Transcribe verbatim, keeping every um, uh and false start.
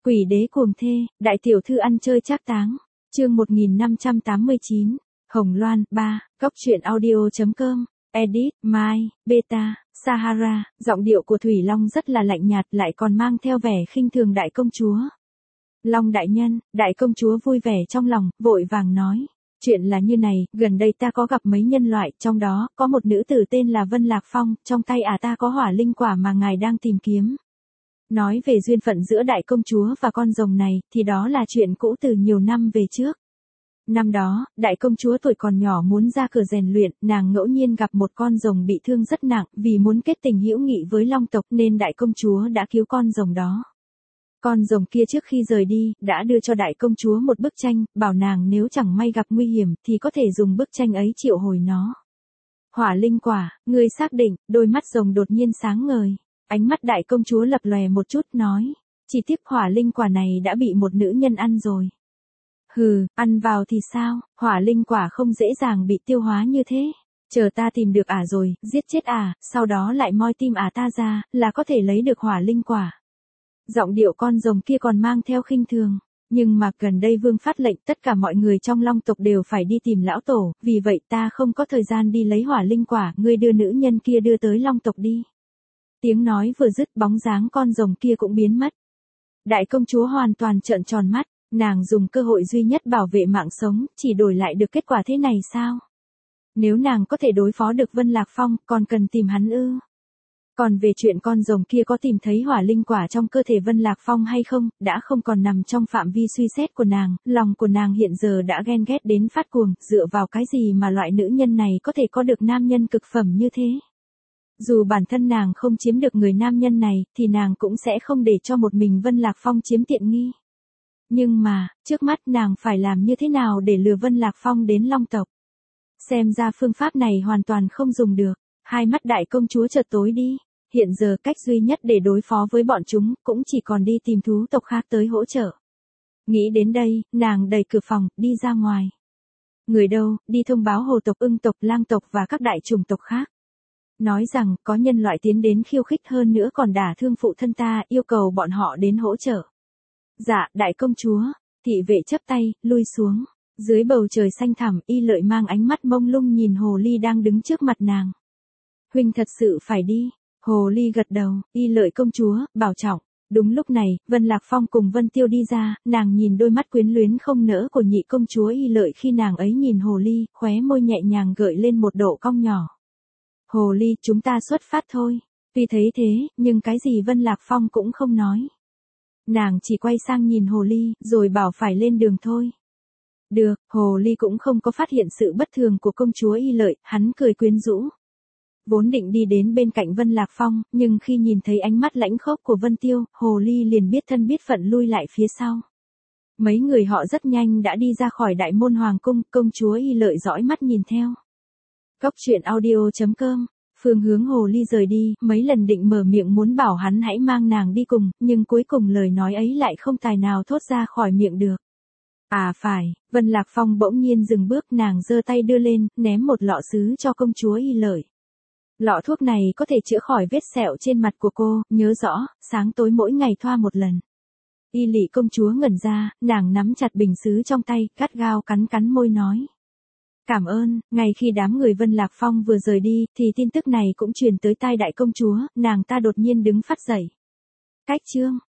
Quỷ đế cuồng thê, đại tiểu thư ăn chơi trác táng. Chương một nghìn năm trăm tám mươi chín. Hồng Loan, ba, Cóc truyện audio.com, edit, Mai, Beta, Sahara, giọng điệu của Thủy Long rất là lạnh nhạt lại còn mang theo vẻ khinh thường đại công chúa. Long đại nhân, đại công chúa vui vẻ trong lòng, vội vàng nói. Chuyện là như này, gần đây ta có gặp mấy nhân loại, trong đó, có một nữ tử tên là Vân Lạc Phong, trong tay ả ta có hỏa linh quả mà ngài đang tìm kiếm. Nói về duyên phận giữa đại công chúa và con rồng này, thì đó là chuyện cũ từ nhiều năm về trước. Năm đó, đại công chúa tuổi còn nhỏ muốn ra cửa rèn luyện, nàng ngẫu nhiên gặp một con rồng bị thương rất nặng, vì muốn kết tình hữu nghị với Long tộc nên đại công chúa đã cứu con rồng đó. Con rồng kia trước khi rời đi, đã đưa cho đại công chúa một bức tranh, bảo nàng nếu chẳng may gặp nguy hiểm, thì có thể dùng bức tranh ấy triệu hồi nó. Hỏa linh quả, ngươi xác định, đôi mắt rồng đột nhiên sáng ngời. Ánh mắt đại công chúa lập lòe một chút nói, chỉ tiếc hỏa linh quả này đã bị một nữ nhân ăn rồi. Hừ, ăn vào thì sao, hỏa linh quả không dễ dàng bị tiêu hóa như thế. Chờ ta tìm được ả rồi, giết chết ả, sau đó lại moi tim ả ta ra, là có thể lấy được hỏa linh quả. Giọng điệu con rồng kia còn mang theo khinh thường. Nhưng mà gần đây vương phát lệnh tất cả mọi người trong Long tộc đều phải đi tìm lão tổ, vì vậy ta không có thời gian đi lấy hỏa linh quả, ngươi đưa nữ nhân kia đưa tới Long tộc đi. Tiếng nói vừa dứt bóng dáng con rồng kia cũng biến mất. Đại công chúa hoàn toàn trợn tròn mắt, nàng dùng cơ hội duy nhất bảo vệ mạng sống, chỉ đổi lại được kết quả thế này sao? Nếu nàng có thể đối phó được Vân Lạc Phong, còn cần tìm hắn ư? Còn về chuyện con rồng kia có tìm thấy hỏa linh quả trong cơ thể Vân Lạc Phong hay không, đã không còn nằm trong phạm vi suy xét của nàng, lòng của nàng hiện giờ đã ghen ghét đến phát cuồng, dựa vào cái gì mà loại nữ nhân này có thể có được nam nhân cực phẩm như thế? Dù bản thân nàng không chiếm được người nam nhân này, thì nàng cũng sẽ không để cho một mình Vân Lạc Phong chiếm tiện nghi. Nhưng mà, trước mắt nàng phải làm như thế nào để lừa Vân Lạc Phong đến Long tộc? Xem ra phương pháp này hoàn toàn không dùng được. Hai mắt đại công chúa chợt tối đi. Hiện giờ cách duy nhất để đối phó với bọn chúng, cũng chỉ còn đi tìm thú tộc khác tới hỗ trợ. Nghĩ đến đây, nàng đẩy cửa phòng, đi ra ngoài. Người đâu, đi thông báo hồ tộc, ưng tộc, lang tộc và các đại chủng tộc khác. Nói rằng, có nhân loại tiến đến khiêu khích hơn nữa còn đả thương phụ thân ta, yêu cầu bọn họ đến hỗ trợ. Dạ, đại công chúa, thị vệ chấp tay, lui xuống. Dưới bầu trời xanh thẳm, Y Lợi mang ánh mắt mông lung nhìn hồ ly đang đứng trước mặt nàng. Huynh thật sự phải đi. Hồ ly gật đầu, Y Lợi công chúa, bảo trọng. Đúng lúc này, Vân Lạc Phong cùng Vân Tiêu đi ra, nàng nhìn đôi mắt quyến luyến không nỡ của nhị công chúa Y Lợi khi nàng ấy nhìn hồ ly, khóe môi nhẹ nhàng gợi lên một độ cong nhỏ. Hồ ly, chúng ta xuất phát thôi. Tuy thấy thế, nhưng cái gì Vân Lạc Phong cũng không nói. Nàng chỉ quay sang nhìn hồ ly, rồi bảo phải lên đường thôi. Được, hồ ly cũng không có phát hiện sự bất thường của công chúa Y Lợi, hắn cười quyến rũ. Vốn định đi đến bên cạnh Vân Lạc Phong, nhưng khi nhìn thấy ánh mắt lãnh khốc của Vân Tiêu, hồ ly liền biết thân biết phận lui lại phía sau. Mấy người họ rất nhanh đã đi ra khỏi đại môn hoàng cung, công chúa Y Lợi dõi mắt nhìn theo. Cóc truyện audio.com, phương hướng hồ ly rời đi, mấy lần định mở miệng muốn bảo hắn hãy mang nàng đi cùng, nhưng cuối cùng lời nói ấy lại không tài nào thốt ra khỏi miệng được. À phải, Vân Lạc Phong bỗng nhiên dừng bước, nàng giơ tay đưa lên, ném một lọ sứ cho công chúa Y Lợi. Lọ thuốc này có thể chữa khỏi vết sẹo trên mặt của cô, nhớ rõ, sáng tối mỗi ngày thoa một lần. Y Lị công chúa ngẩn ra, nàng nắm chặt bình sứ trong tay, gắt gao cắn cắn môi nói. Cảm ơn, ngay khi đám người Vân Lạc Phong vừa rời đi, thì tin tức này cũng truyền tới tai đại công chúa, nàng ta đột nhiên đứng phát dậy. Cách chương.